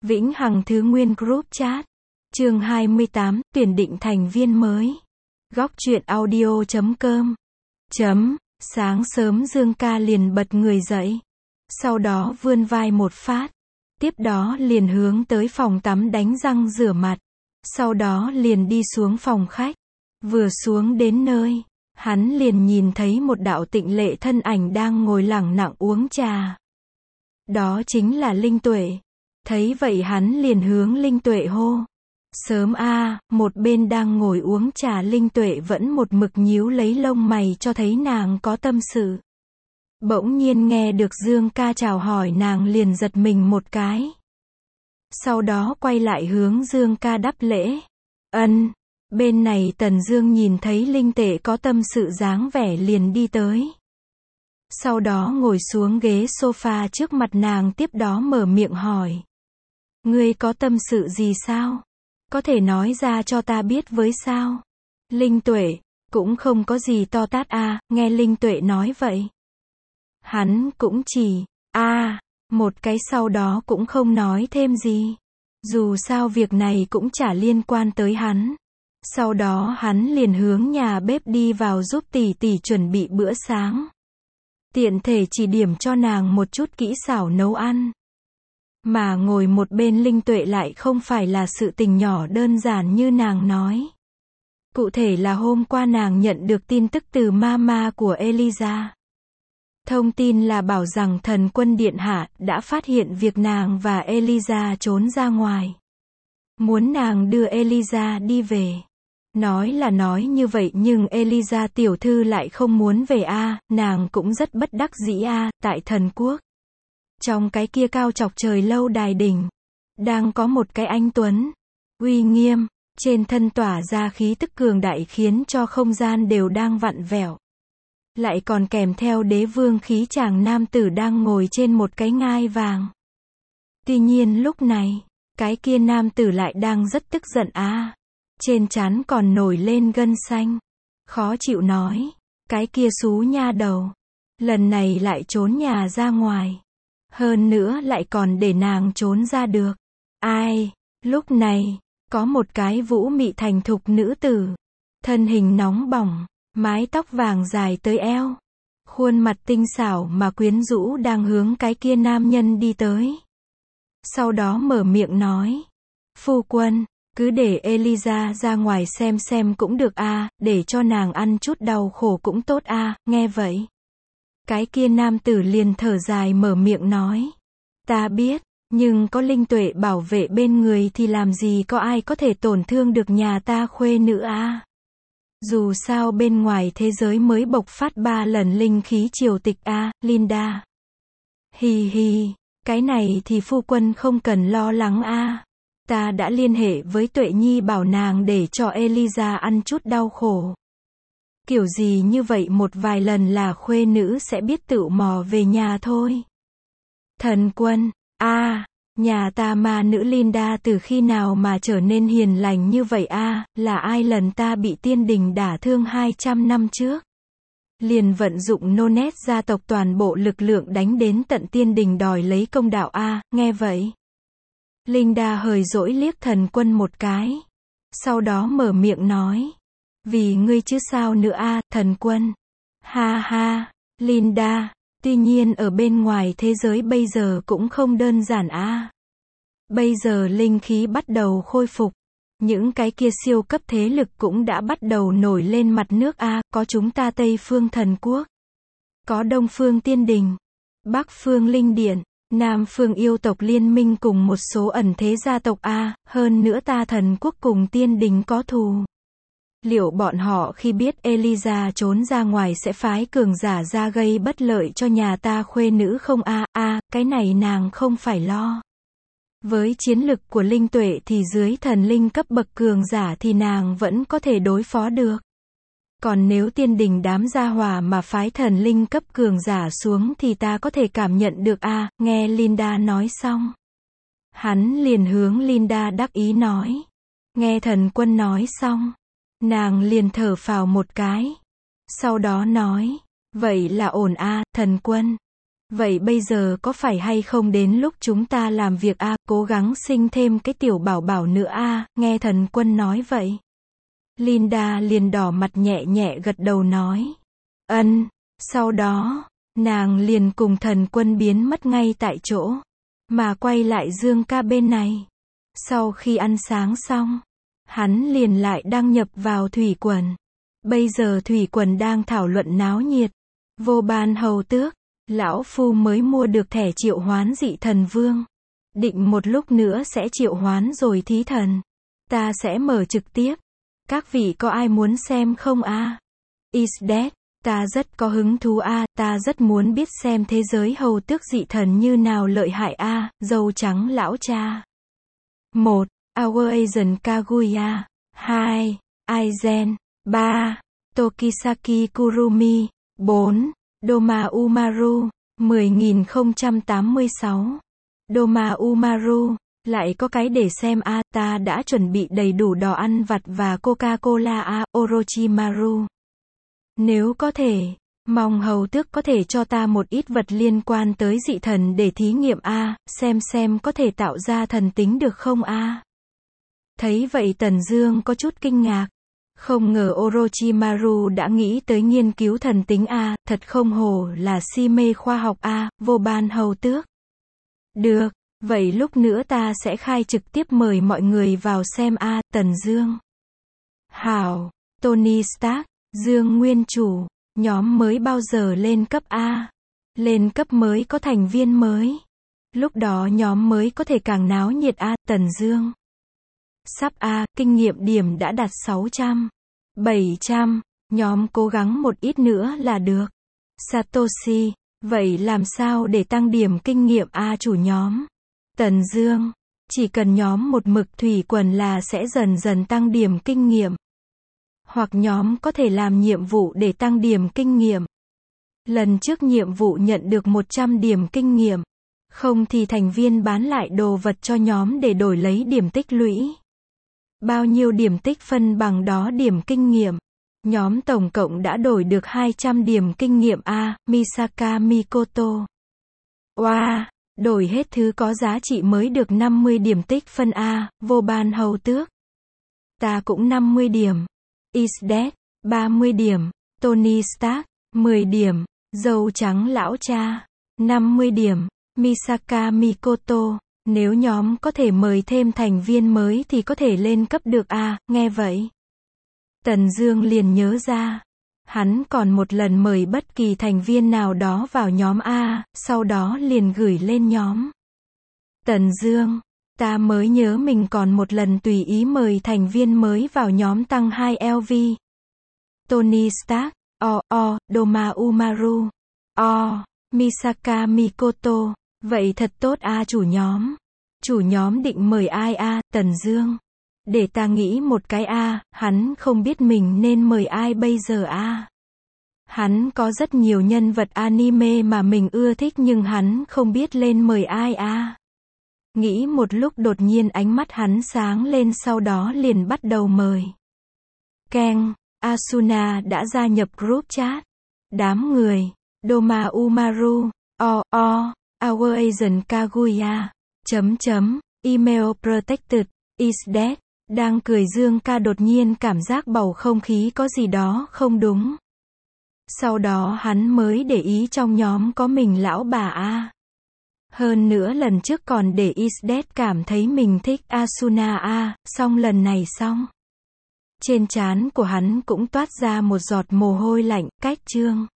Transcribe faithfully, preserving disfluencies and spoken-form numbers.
Vĩnh Hằng Thứ Nguyên Group Chat. Chương hai mươi tám, tuyển định thành viên mới. Góc truyện audio chấm com. Chấm, sáng sớm Dương ca liền bật người dậy. Sau đó vươn vai một phát. Tiếp đó liền hướng tới phòng tắm đánh răng rửa mặt. Sau đó liền đi xuống phòng khách. Vừa xuống đến nơi, hắn liền nhìn thấy một đạo tịnh lệ thân ảnh đang ngồi lẳng lặng uống trà. Đó chính là Linh Tuệ. Thấy vậy hắn liền hướng Linh Tuệ hô. Sớm a, à, một bên đang ngồi uống trà Linh Tuệ vẫn một mực nhíu lấy lông mày cho thấy nàng có tâm sự. Bỗng nhiên nghe được Dương ca chào hỏi nàng liền giật mình một cái. Sau đó quay lại hướng Dương ca đáp lễ. Ân, bên này Tần Dương nhìn thấy Linh Tuệ có tâm sự dáng vẻ liền đi tới. Sau đó ngồi xuống ghế sofa trước mặt nàng tiếp đó mở miệng hỏi. Ngươi có tâm sự gì sao? Có thể nói ra cho ta biết với sao? Linh Tuệ, cũng không có gì to tát a, à, nghe Linh Tuệ nói vậy. Hắn cũng chỉ, a, à, một cái sau đó cũng không nói thêm gì. Dù sao việc này cũng chả liên quan tới hắn. Sau đó hắn liền hướng nhà bếp đi vào giúp tỷ tỷ chuẩn bị bữa sáng. Tiện thể chỉ điểm cho nàng một chút kỹ xảo nấu ăn. Mà ngồi một bên Linh Tuệ lại không phải là sự tình nhỏ đơn giản như nàng nói. Cụ thể là hôm qua nàng nhận được tin tức từ mama của Eliza. Thông tin là bảo rằng Thần Quân Điện Hạ đã phát hiện việc nàng và Eliza trốn ra ngoài. Muốn nàng đưa Eliza đi về. Nói là nói như vậy nhưng Eliza tiểu thư lại không muốn về a, à, nàng cũng rất bất đắc dĩ a, à, tại Thần Quốc. Trong cái kia cao chọc trời lâu đài đỉnh, đang có một cái anh tuấn, uy nghiêm, trên thân tỏa ra khí tức cường đại khiến cho không gian đều đang vặn vẹo. Lại còn kèm theo đế vương khí chàng nam tử đang ngồi trên một cái ngai vàng. Tuy nhiên lúc này, cái kia nam tử lại đang rất tức giận a, à, trên trán còn nổi lên gân xanh. Khó chịu nói, cái kia xú nha đầu, lần này lại trốn nhà ra ngoài. Hơn nữa lại còn để nàng trốn ra được. Ai, lúc này, có một cái vũ mị thành thục nữ tử. Thân hình nóng bỏng, mái tóc vàng dài tới eo. Khuôn mặt tinh xảo mà quyến rũ đang hướng cái kia nam nhân đi tới. Sau đó mở miệng nói. Phu quân, cứ để Eliza ra ngoài xem xem cũng được a, à, để cho nàng ăn chút đau khổ cũng tốt a, à, nghe vậy. Cái kia nam tử liền thở dài mở miệng nói. Ta biết, nhưng có Linh Tuệ bảo vệ bên người thì làm gì có ai có thể tổn thương được nhà ta khuê nữ a. À. Dù sao bên ngoài thế giới mới bộc phát ba lần linh khí triều tịch a, à, Linda. Hi hi, cái này thì phu quân không cần lo lắng a. À. Ta đã liên hệ với Tuệ Nhi bảo nàng để cho Eliza ăn chút đau khổ. Kiểu gì như vậy một vài lần là khuê nữ sẽ biết tự mò về nhà thôi. Thần Quân, a, à, nhà ta ma nữ Linda từ khi nào mà trở nên hiền lành như vậy a, à, là ai lần ta bị tiên đình đả thương hai trăm năm trước. Liền vận dụng Nonet gia tộc toàn bộ lực lượng đánh đến tận tiên đình đòi lấy công đạo a, à, nghe vậy. Linda hời dỗi liếc Thần Quân một cái. Sau đó mở miệng nói. Vì ngươi chứ sao nữa a, à, Thần Quân. Ha ha, Linda, tuy nhiên ở bên ngoài thế giới bây giờ cũng không đơn giản a. À. Bây giờ linh khí bắt đầu khôi phục. Những cái kia siêu cấp thế lực cũng đã bắt đầu nổi lên mặt nước a, à, có chúng ta Tây Phương Thần Quốc. Có Đông Phương Tiên Đình. Bắc Phương Linh Điện. Nam Phương Yêu tộc liên minh cùng một số ẩn thế gia tộc a, à, hơn nữa ta Thần Quốc cùng Tiên Đình có thù. Liệu bọn họ khi biết Eliza trốn ra ngoài sẽ phái cường giả ra gây bất lợi cho nhà ta khuê nữ không a, à, a, à, cái này nàng không phải lo. Với chiến lực của Linh Tuệ thì dưới thần linh cấp bậc cường giả thì nàng vẫn có thể đối phó được. Còn nếu tiên đình đám gia hỏa mà phái thần linh cấp cường giả xuống thì ta có thể cảm nhận được a, à, nghe Linda nói xong. Hắn liền hướng Linda đắc ý nói. Nghe Thần Quân nói xong. Nàng liền thở phào một cái. Sau đó nói, vậy là ổn a, Thần Quân. Vậy bây giờ có phải hay không đến lúc chúng ta làm việc a, cố gắng sinh thêm cái tiểu bảo bảo nữa a, nghe thần quân nói vậy. Linda liền đỏ mặt nhẹ nhẹ gật đầu nói. Ân, sau đó, nàng liền cùng thần quân biến mất ngay tại chỗ, mà quay lại Dương ca bên này. Sau khi ăn sáng xong, hắn liền lại đăng nhập vào thủy quần. Bây giờ thủy quần đang thảo luận náo nhiệt. Vô Ban hầu tước, lão phu mới mua được thẻ triệu hoán dị thần vương. Định một lúc nữa sẽ triệu hoán rồi thí thần. Ta sẽ mở trực tiếp. Các vị có ai muốn xem không a? À? Is that, ta rất có hứng thú a, à, ta rất muốn biết xem thế giới hầu tước dị thần như nào lợi hại a, à, dâu trắng lão cha. một. Our Asian Kaguya. hai. Aizen. ba. Tokisaki Kurumi. bốn. Doma Umaru. mười nghìn không trăm tám mươi sáu. Doma Umaru. Lại có cái để xem a, à, ta đã chuẩn bị đầy đủ đồ ăn vặt và Coca-Cola a, à, Orochimaru. Nếu có thể, mong hầu tước có thể cho ta một ít vật liên quan tới dị thần để thí nghiệm a, à, xem xem có thể tạo ra thần tính được không a. À. Thấy vậy Tần Dương có chút kinh ngạc. Không ngờ Orochimaru đã nghĩ tới nghiên cứu thần tính a, à, thật không hổ là si mê khoa học a, à, Vô Ban hầu tước. Được, vậy lúc nữa ta sẽ khai trực tiếp mời mọi người vào xem a, à, Tần Dương. Hảo, Tony Stark, Dương nguyên chủ, nhóm mới bao giờ lên cấp a? Lên cấp mới có thành viên mới. Lúc đó nhóm mới có thể càng náo nhiệt a, à, Tần Dương. Sắp a, à, kinh nghiệm điểm đã đạt sáu trăm, bảy trăm, nhóm cố gắng một ít nữa là được. Satoshi, vậy làm sao để tăng điểm kinh nghiệm a à, chủ nhóm? Tần Dương, chỉ cần nhóm một mực thủy quần là sẽ dần dần tăng điểm kinh nghiệm. Hoặc nhóm có thể làm nhiệm vụ để tăng điểm kinh nghiệm. Lần trước nhiệm vụ nhận được một trăm điểm kinh nghiệm. Không thì thành viên bán lại đồ vật cho nhóm để đổi lấy điểm tích lũy. Bao nhiêu điểm tích phân bằng đó điểm kinh nghiệm. Nhóm tổng cộng đã đổi được hai trăm điểm kinh nghiệm a, à, Misaka Mikoto. Wow, đổi hết thứ có giá trị mới được năm mươi điểm tích phân a, à, Vô Ban hầu tước. Ta cũng năm mươi điểm. Is that, ba mươi điểm. Tony Stark, mười điểm. Dâu trắng lão cha, năm mươi điểm. Misaka Mikoto, nếu nhóm có thể mời thêm thành viên mới thì có thể lên cấp được à, nghe vậy. Tần Dương liền nhớ ra. Hắn còn một lần mời bất kỳ thành viên nào đó vào nhóm A, sau đó liền gửi lên nhóm. Tần Dương, ta mới nhớ mình còn một lần tùy ý mời thành viên mới vào nhóm tăng hai L V. Tony Stark, o, o, Doma Umaru, o, Misaka Mikoto, vậy thật tốt a à, chủ nhóm. Chủ nhóm định mời ai a, à, Tần Dương? Để ta nghĩ một cái a, à, hắn không biết mình nên mời ai bây giờ a. À. Hắn có rất nhiều nhân vật anime mà mình ưa thích nhưng hắn không biết lên mời ai a. À. Nghĩ một lúc đột nhiên ánh mắt hắn sáng lên sau đó liền bắt đầu mời. Keng, Asuna đã gia nhập group chat. Đám người, Doma Umaru, o, o, Our Asian Kaguya, chấm chấm, email protected, is dead, đang cười Dương ca đột nhiên cảm giác bầu không khí có gì đó không đúng. Sau đó hắn mới để ý trong nhóm có mình lão bà A. Hơn nữa lần trước còn để is dead cảm thấy mình thích Asuna A, xong lần này xong. Trên trán của hắn cũng toát ra một giọt mồ hôi lạnh, cách chương.